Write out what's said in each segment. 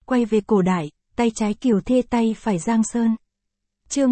quay về cổ đại, tay trái Kiều Thê tay phải Giang Sơn. Chương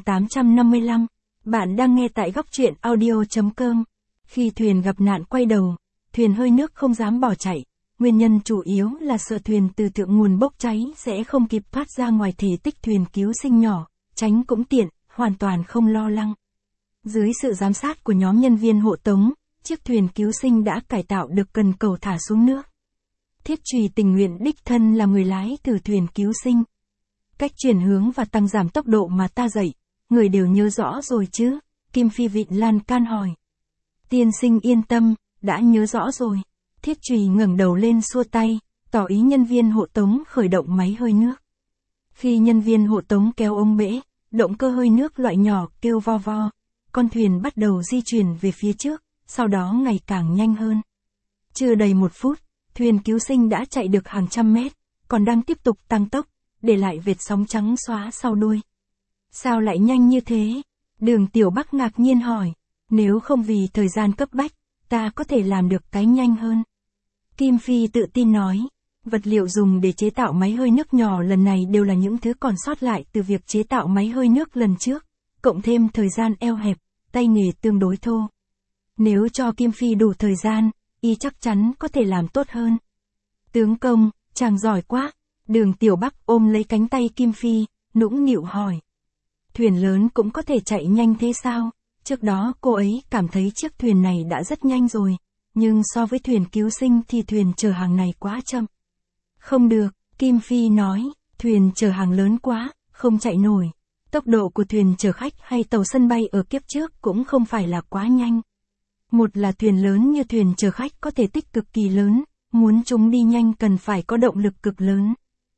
1855, bạn đang nghe tại góc truyện audio.com. Khi thuyền gặp nạn quay đầu, thuyền hơi nước không dám bỏ chạy, nguyên nhân chủ yếu là sợ thuyền từ thượng nguồn bốc cháy sẽ không kịp thoát ra ngoài thể tích thuyền cứu sinh nhỏ, tránh cũng tiện, hoàn toàn không lo lắng. Dưới sự giám sát của nhóm nhân viên hộ tống, chiếc thuyền cứu sinh đã cải tạo được cần cầu thả xuống nước. Thiết Trùy tình nguyện đích thân là người lái từ thuyền cứu sinh. Cách chuyển hướng và tăng giảm tốc độ mà ta dạy, người đều nhớ rõ rồi chứ? Kim Phi vịn lan can hỏi. Tiên sinh yên tâm, đã nhớ rõ rồi. Thiết Trùy ngẩng đầu lên xua tay, tỏ ý nhân viên hộ tống khởi động máy hơi nước. Khi nhân viên hộ tống kéo ống bể, động cơ hơi nước loại nhỏ kêu vo vo, con thuyền bắt đầu di chuyển về phía trước, sau đó ngày càng nhanh hơn. Chưa đầy 1 phút, thuyền cứu sinh đã chạy được hàng trăm mét, còn đang tiếp tục tăng tốc, để lại vệt sóng trắng xóa sau đuôi. Sao lại nhanh như thế? Đường Tiểu Bắc ngạc nhiên hỏi. Nếu không vì thời gian cấp bách, ta có thể làm được cái nhanh hơn. Kim Phi tự tin nói. Vật liệu dùng để chế tạo máy hơi nước nhỏ lần này đều là những thứ còn sót lại từ việc chế tạo máy hơi nước lần trước, cộng thêm thời gian eo hẹp, tay nghề tương đối thô. Nếu cho Kim Phi đủ thời gian, y chắc chắn có thể làm tốt hơn. Tướng công, chàng giỏi quá. Đường Tiểu Bắc ôm lấy cánh tay Kim Phi, nũng nịu hỏi. Thuyền lớn cũng có thể chạy nhanh thế sao? Trước đó cô ấy cảm thấy chiếc thuyền này đã rất nhanh rồi, nhưng so với thuyền cứu sinh thì thuyền chở hàng này quá chậm. Không được, Kim Phi nói, thuyền chở hàng lớn quá, không chạy nổi. Tốc độ của thuyền chở khách hay tàu sân bay ở kiếp trước cũng không phải là quá nhanh. Một là thuyền lớn như thuyền chở khách có thể tích cực kỳ lớn, muốn chúng đi nhanh cần phải có động lực cực lớn.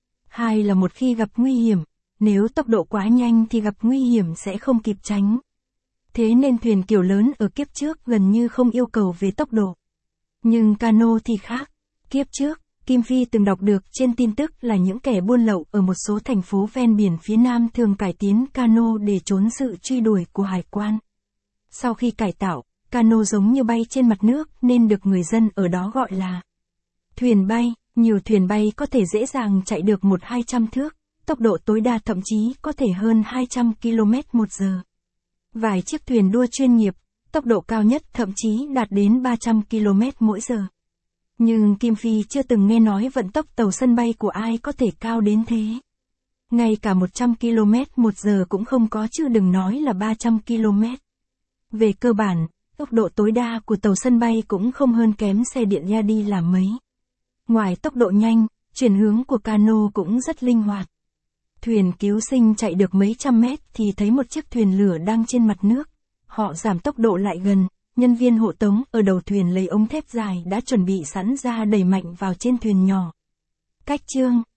Hai là một khi gặp nguy hiểm, nếu tốc độ quá nhanh thì gặp nguy hiểm sẽ không kịp tránh. Thế nên thuyền kiểu lớn ở kiếp trước gần như không yêu cầu về tốc độ. Nhưng cano thì khác. Kiếp trước, Kim Phi từng đọc được trên tin tức là những kẻ buôn lậu ở một số thành phố ven biển phía Nam thường cải tiến cano để trốn sự truy đuổi của hải quan. Sau khi cải tạo, cano giống như bay trên mặt nước nên được người dân ở đó gọi là thuyền bay. Nhiều thuyền bay có thể dễ dàng chạy được 100-200 thước, tốc độ tối đa thậm chí có thể hơn 200 km/h. Vài chiếc thuyền đua chuyên nghiệp, tốc độ cao nhất thậm chí đạt đến 300 km/h. Nhưng Kim Phi chưa từng nghe nói vận tốc tàu sân bay của ai có thể cao đến thế. Ngay cả 100 km/h cũng không có chứ đừng nói là 300 km. Về cơ bản, tốc độ tối đa của tàu sân bay cũng không hơn kém xe điện Yadi là mấy. Ngoài tốc độ nhanh, chuyển hướng của cano cũng rất linh hoạt. Thuyền cứu sinh chạy được mấy trăm mét thì thấy một chiếc thuyền lửa đang trên mặt nước. Họ giảm tốc độ lại gần, nhân viên hộ tống ở đầu thuyền lấy ống thép dài đã chuẩn bị sẵn ra đẩy mạnh vào trên thuyền nhỏ. Cách chương